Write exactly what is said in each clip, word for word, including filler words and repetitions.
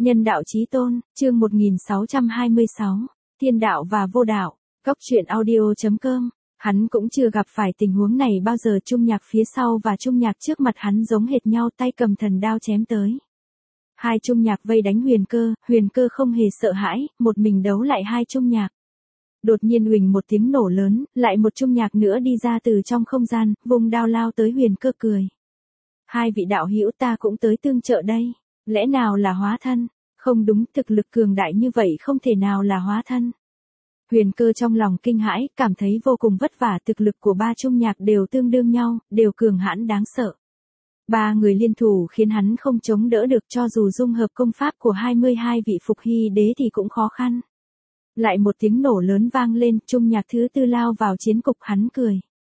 Nhân đạo chí tôn, chương một nghìn sáu trăm hai mươi sáu, thiên đạo và vô đạo, góc truyện audio chấm com. Hắn cũng chưa gặp phải tình huống này bao giờ, trung nhạc phía sau và trung nhạc trước mặt hắn giống hệt nhau, tay cầm thần đao chém tới. Hai trung nhạc vây đánh huyền cơ, huyền cơ không hề sợ hãi, một mình đấu lại hai trung nhạc. Đột nhiên huỳnh một tiếng nổ lớn, lại một trung nhạc nữa đi ra từ trong không gian, vùng đao lao tới huyền cơ cười. Hai vị đạo hữu, ta cũng tới tương trợ đây. Lẽ nào là hóa thân? Không đúng, thực lực cường đại như vậy không thể nào là hóa thân. Huyền cơ trong lòng kinh hãi, cảm thấy vô cùng vất vả, thực lực của ba trung nhạc đều tương đương nhau, đều cường hãn đáng sợ. Ba người liên thủ khiến hắn không chống đỡ được, cho dù dung hợp công pháp của hai mươi hai vị Phục Hy đế thì cũng khó khăn. Lại một tiếng nổ lớn vang lên, trung nhạc thứ tư lao vào chiến cục, hắn cười.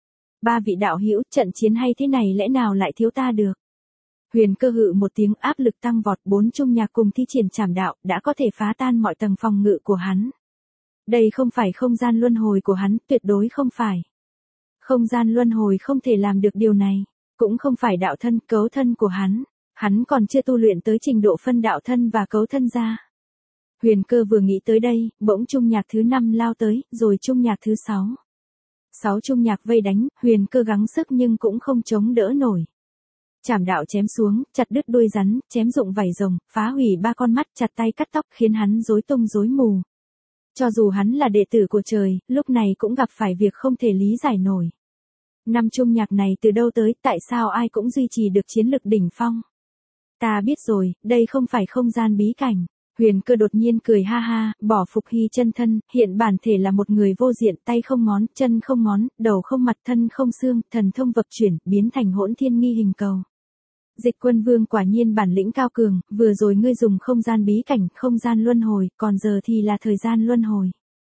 Ba vị đạo hữu, trận chiến hay thế này lẽ nào lại thiếu ta được? Huyền cơ hự một tiếng, áp lực tăng vọt, bốn trung nhạc cùng thi triển trảm đạo, đã có thể phá tan mọi tầng phòng ngự của hắn. Đây không phải không gian luân hồi của hắn, tuyệt đối không phải. Không gian luân hồi không thể làm được điều này, cũng không phải đạo thân, cấu thân của hắn. Hắn còn chưa tu luyện tới trình độ phân đạo thân và cấu thân ra. Huyền cơ vừa nghĩ tới đây, bỗng trung nhạc thứ năm lao tới, rồi trung nhạc thứ sáu. Sáu trung nhạc vây đánh, huyền cơ gắng sức nhưng cũng không chống đỡ nổi. Trảm đạo chém xuống, chặt đứt đuôi rắn, chém rụng vảy rồng, phá hủy ba con mắt, chặt tay cắt tóc, khiến hắn rối tung rối mù. Cho dù hắn là đệ tử của trời, lúc này cũng gặp phải việc không thể lý giải nổi. Năm trung nhạc này từ đâu tới, tại sao ai cũng duy trì được chiến lực đỉnh phong? Ta biết rồi, đây không phải không gian bí cảnh. Huyền cơ đột nhiên cười ha ha, bỏ Phục Hy chân thân, hiện bản thể là một người vô diện, tay không ngón, chân không ngón, đầu không mặt, thân không xương, thần thông vập chuyển, biến thành hỗn thiên nghi hình cầu. Dịch Quân Vương quả nhiên bản lĩnh cao cường, vừa rồi ngươi dùng không gian bí cảnh, không gian luân hồi, còn giờ thì là thời gian luân hồi.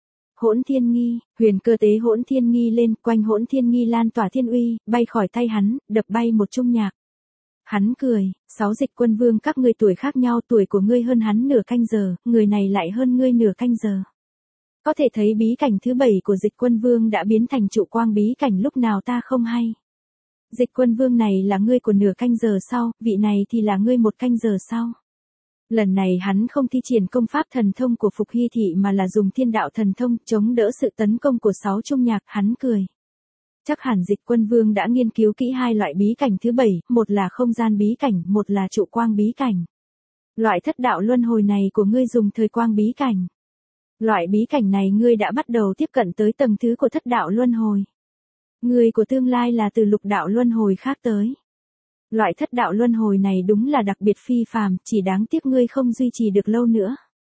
Hỗn thiên nghi, huyền cơ tế hỗn thiên nghi lên, quanh hỗn thiên nghi lan tỏa thiên uy, bay khỏi tay hắn, đập bay một trung nhạc. Hắn cười, sáu Dịch Quân Vương các ngươi tuổi khác nhau, tuổi của ngươi hơn hắn nửa canh giờ, người này lại hơn ngươi nửa canh giờ. Có thể thấy bí cảnh thứ bảy của Dịch Quân Vương đã biến thành trụ quang bí cảnh lúc nào ta không hay. Dịch Quân Vương này là ngươi của nửa canh giờ sau, vị này thì là ngươi một canh giờ sau. Lần này hắn không thi triển công pháp thần thông của Phục Hy thị mà là dùng thiên đạo thần thông chống đỡ sự tấn công của sáu trung nhạc, hắn cười. Chắc hẳn Dịch Quân Vương đã nghiên cứu kỹ hai loại bí cảnh thứ bảy, một là không gian bí cảnh, một là trụ quang bí cảnh. Loại thất đạo luân hồi này của ngươi dùng thời quang bí cảnh. Loại bí cảnh này ngươi đã bắt đầu tiếp cận tới tầng thứ của thất đạo luân hồi. Người của tương lai là từ lục đạo luân hồi khác tới. Loại thất đạo luân hồi này đúng là đặc biệt phi phàm, chỉ đáng tiếc ngươi không duy trì được lâu nữa.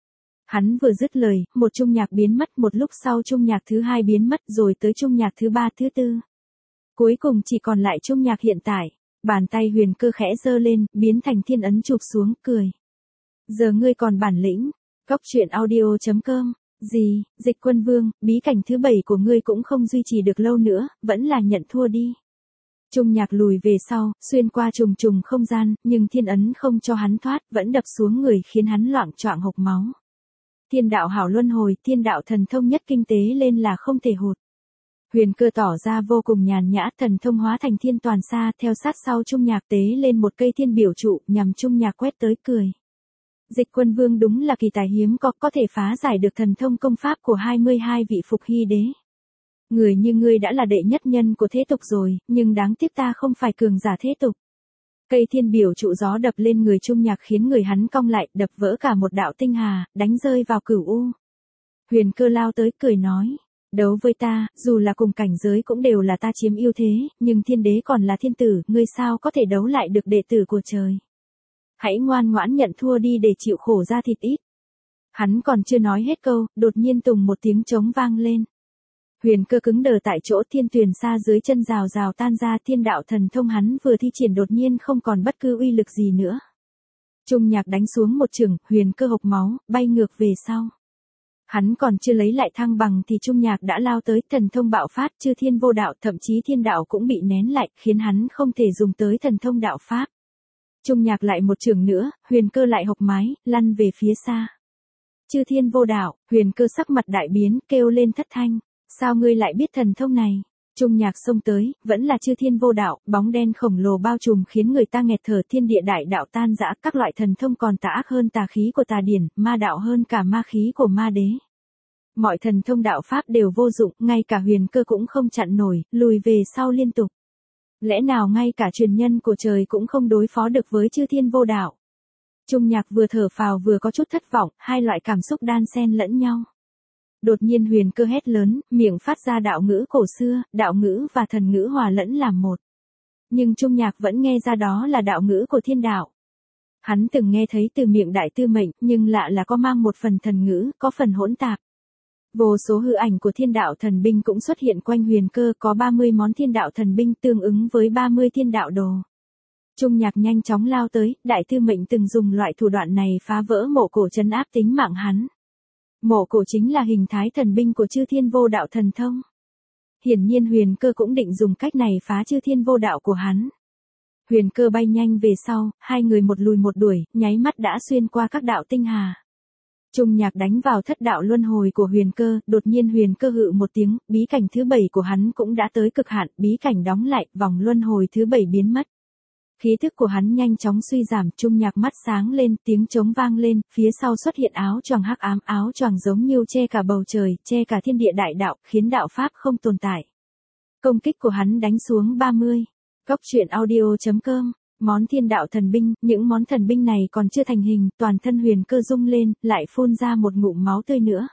Hắn vừa dứt lời, một trung nhạc biến mất, một lúc sau trung nhạc thứ hai biến mất, rồi tới trung nhạc thứ ba, thứ tư. Cuối cùng chỉ còn lại trung nhạc hiện tại. Bàn tay huyền cơ khẽ giơ lên, biến thành thiên ấn chụp xuống, cười. Giờ ngươi còn bản lĩnh. Góc truyện audio chấm com. Gì, Dịch Quân Vương, bí cảnh thứ bảy của ngươi cũng không duy trì được lâu nữa, vẫn là nhận thua đi. Trung nhạc lùi về sau, xuyên qua trùng trùng không gian, nhưng thiên ấn không cho hắn thoát, vẫn đập xuống người khiến hắn loạng choạng hộc máu. Thiên đạo hảo luân hồi, thiên đạo thần thông nhất kinh tế lên là không thể hụt. Huyền cơ tỏ ra vô cùng nhàn nhã, thần thông hóa thành thiên toàn xa, theo sát sau trung nhạc tế lên một cây thiên biểu trụ, nhằm trung nhạc quét tới, cười. Dịch Quân Vương đúng là kỳ tài hiếm có, có thể phá giải được thần thông công pháp của hai mươi hai vị Phục Hy đế. Người như ngươi đã là đệ nhất nhân của thế tục rồi, nhưng đáng tiếc ta không phải cường giả thế tục. Cây thiên biểu trụ gió đập lên người trung nhạc khiến người hắn cong lại, đập vỡ cả một đạo tinh hà, đánh rơi vào cửu u. Huyền cơ lao tới, cười nói. Đấu với ta, dù là cùng cảnh giới cũng đều là ta chiếm ưu thế, nhưng thiên đế còn là thiên tử, ngươi sao có thể đấu lại được đệ tử của trời. Hãy ngoan ngoãn nhận thua đi để chịu khổ ra thịt ít. Hắn còn chưa nói hết câu, đột nhiên tùng một tiếng trống vang lên. Huyền cơ cứng đờ tại chỗ, thiên tuyền xa dưới chân rào rào tan ra, thiên đạo thần thông hắn vừa thi triển đột nhiên không còn bất cứ uy lực gì nữa. Trung nhạc đánh xuống một chưởng, huyền cơ hộc máu, bay ngược về sau. Hắn còn chưa lấy lại thăng bằng thì trung nhạc đã lao tới, thần thông bạo phát, chư thiên vô đạo, thậm chí thiên đạo cũng bị nén lại, khiến hắn không thể dùng tới thần thông đạo pháp. Trung nhạc lại một chưởng nữa, huyền cơ lại hộc mái, lăn về phía xa. Chư thiên vô đạo, huyền cơ sắc mặt đại biến, kêu lên thất thanh. Sao ngươi lại biết thần thông này? Trung nhạc xông tới, vẫn là chư thiên vô đạo, bóng đen khổng lồ bao trùm khiến người ta nghẹt thở, thiên địa đại đạo tan rã, các loại thần thông còn tà ác hơn tà khí của tà điển, ma đạo hơn cả ma khí của ma đế. Mọi thần thông đạo pháp đều vô dụng, ngay cả huyền cơ cũng không chặn nổi, lùi về sau liên tục. Lẽ nào ngay cả truyền nhân của trời cũng không đối phó được với chư thiên vô đạo? Trung nhạc vừa thở phào vừa có chút thất vọng, hai loại cảm xúc đan xen lẫn nhau. Đột nhiên huyền cơ hét lớn, miệng phát ra đạo ngữ cổ xưa, đạo ngữ và thần ngữ hòa lẫn làm một. Nhưng Trung nhạc vẫn nghe ra đó là đạo ngữ của thiên đạo. Hắn từng nghe thấy từ miệng đại tư mệnh, nhưng lạ là có mang một phần thần ngữ, có phần hỗn tạp. Vô số hư ảnh của thiên đạo thần binh cũng xuất hiện quanh huyền cơ, có ba mươi món thiên đạo thần binh tương ứng với ba mươi thiên đạo đồ. Trung nhạc nhanh chóng lao tới, đại tư mệnh từng dùng loại thủ đoạn này phá vỡ mộ cổ trấn áp tính mạng hắn. Mộ cổ chính là hình thái thần binh của chư thiên vô đạo thần thông. Hiển nhiên huyền cơ cũng định dùng cách này phá chư thiên vô đạo của hắn. Huyền cơ bay nhanh về sau, hai người một lùi một đuổi, nháy mắt đã xuyên qua các đạo tinh hà. Trung nhạc đánh vào thất đạo luân hồi của huyền cơ, đột nhiên huyền cơ hự một tiếng, bí cảnh thứ bảy của hắn cũng đã tới cực hạn, bí cảnh đóng lại, vòng luân hồi thứ bảy biến mất. Khí thức của hắn nhanh chóng suy giảm, Trung nhạc mắt sáng lên, tiếng trống vang lên, phía sau xuất hiện áo choàng hắc ám, áo choàng giống như che cả bầu trời, che cả thiên địa đại đạo, khiến đạo pháp không tồn tại. Công kích của hắn đánh xuống ba mươi. Góc truyện audio chấm com. Món thiên đạo thần binh, những món thần binh này còn chưa thành hình, toàn thân huyền cơ rung lên, lại phun ra một ngụm máu tươi nữa.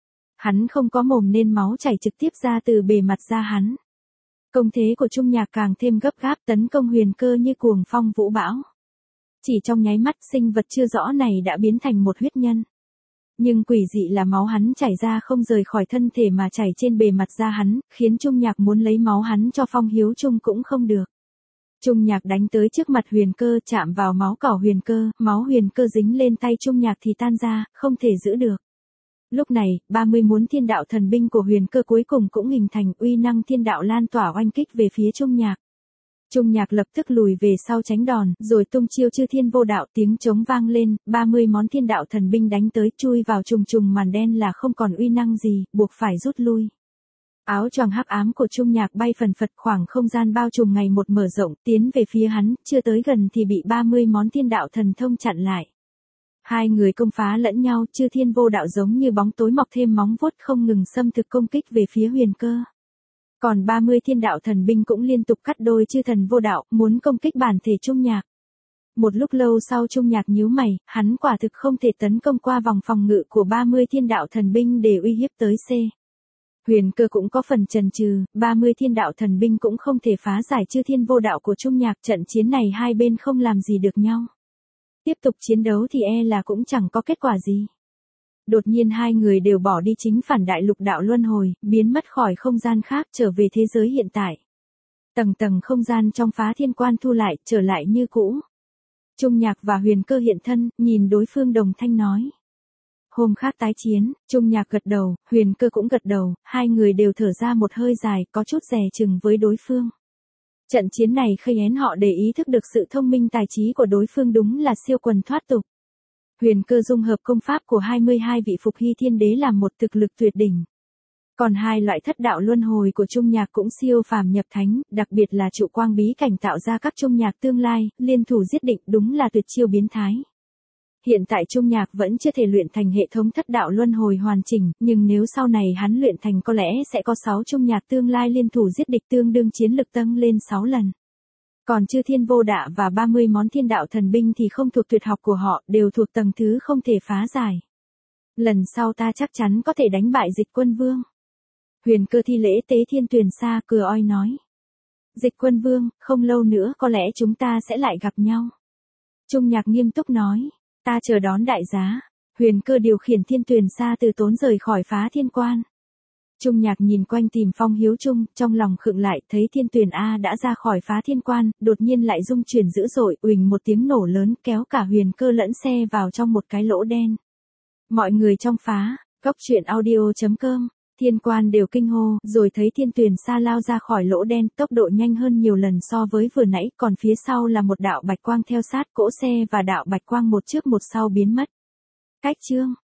Hắn không có mồm nên máu chảy trực tiếp ra từ bề mặt da hắn. Công thế của Trung nhạc càng thêm gấp gáp, tấn công huyền cơ như cuồng phong vũ bão. Chỉ trong nháy mắt, sinh vật chưa rõ này đã biến thành một huyết nhân. Nhưng quỷ dị là máu hắn chảy ra không rời khỏi thân thể mà chảy trên bề mặt da hắn, khiến Trung nhạc muốn lấy máu hắn cho Phong Hiếu Trung cũng không được. Trung nhạc đánh tới trước mặt huyền cơ, chạm vào máu cỏ huyền cơ, máu huyền cơ dính lên tay Trung nhạc thì tan ra, không thể giữ được. Lúc này, ba mươi muốn thiên đạo thần binh của huyền cơ cuối cùng cũng hình thành, uy năng thiên đạo lan tỏa oanh kích về phía Trung nhạc. Trung nhạc lập tức lùi về sau tránh đòn, rồi tung chiêu chư thiên vô đạo, tiếng trống vang lên, ba mươi món thiên đạo thần binh đánh tới, chui vào trùng trùng màn đen là không còn uy năng gì, buộc phải rút lui. Áo choàng hắc ám của Trung nhạc bay phần phật, khoảng không gian bao trùm ngày một mở rộng, tiến về phía hắn, chưa tới gần thì bị ba mươi món thiên đạo thần thông chặn lại. Hai người công phá lẫn nhau, chư thiên vô đạo giống như bóng tối mọc thêm móng vuốt không ngừng xâm thực công kích về phía huyền cơ. Còn ba mươi thiên đạo thần binh cũng liên tục cắt đôi chư thần vô đạo, muốn công kích bản thể Trung nhạc. Một lúc lâu sau Trung nhạc nhíu mày, hắn quả thực không thể tấn công qua vòng phòng ngự của ba mươi thiên đạo thần binh để uy hiếp tới C. Huyền cơ cũng có phần chần chừ, ba mươi thiên đạo thần binh cũng không thể phá giải chư thiên vô đạo của Trung nhạc, trận chiến này hai bên không làm gì được nhau. Tiếp tục chiến đấu thì e là cũng chẳng có kết quả gì. Đột nhiên hai người đều bỏ đi chính phản đại lục đạo luân hồi, biến mất khỏi không gian khác trở về thế giới hiện tại. Tầng tầng không gian trong phá thiên quan thu lại, trở lại như cũ. Trung nhạc và huyền cơ hiện thân, nhìn đối phương đồng thanh nói. Hôm khác tái chiến, Trung nhạc gật đầu, huyền cơ cũng gật đầu, hai người đều thở ra một hơi dài, có chút dè chừng với đối phương. Trận chiến này khơi én họ để ý thức được sự thông minh tài trí của đối phương đúng là siêu quần thoát tục. Huyền cơ dung hợp công pháp của hai mươi hai vị Phục Hy Thiên Đế làm một thực lực tuyệt đỉnh. Còn hai loại thất đạo luân hồi của Trung nhạc cũng siêu phàm nhập thánh, đặc biệt là trụ quang bí cảnh tạo ra các Trung nhạc tương lai, liên thủ giết địch đúng là tuyệt chiêu biến thái. Hiện tại Trung nhạc vẫn chưa thể luyện thành hệ thống thất đạo luân hồi hoàn chỉnh, nhưng nếu sau này hắn luyện thành có lẽ sẽ có sáu Trung nhạc tương lai liên thủ giết địch tương đương chiến lực tăng lên sáu lần. Còn chư thiên vô đạ và ba mươi món thiên đạo thần binh thì không thuộc tuyệt học của họ, đều thuộc tầng thứ không thể phá giải. Lần sau ta chắc chắn có thể đánh bại Dịch Quân Vương. Huyền cơ thi lễ tế thiên tuyền xa cười oi nói. Dịch Quân Vương, không lâu nữa có lẽ chúng ta sẽ lại gặp nhau. Trung nhạc nghiêm túc nói. Ta chờ đón đại giá. Huyền cơ điều khiển thiên tuyền xa từ tốn rời khỏi phá thiên quan. Trung nhạc nhìn quanh tìm Phong Hiếu Trung, trong lòng khựng lại, thấy thiên tuyền A đã ra khỏi phá thiên quan, đột nhiên lại rung chuyển dữ dội, uỳnh một tiếng nổ lớn, kéo cả huyền cơ lẫn xe vào trong một cái lỗ đen. Mọi người trong phá, góc truyện audio chấm com, thiên quan đều kinh hô, rồi thấy thiên tuyền xa lao ra khỏi lỗ đen, tốc độ nhanh hơn nhiều lần so với vừa nãy, còn phía sau là một đạo bạch quang theo sát cỗ xe và đạo bạch quang một trước một sau biến mất. Cách chương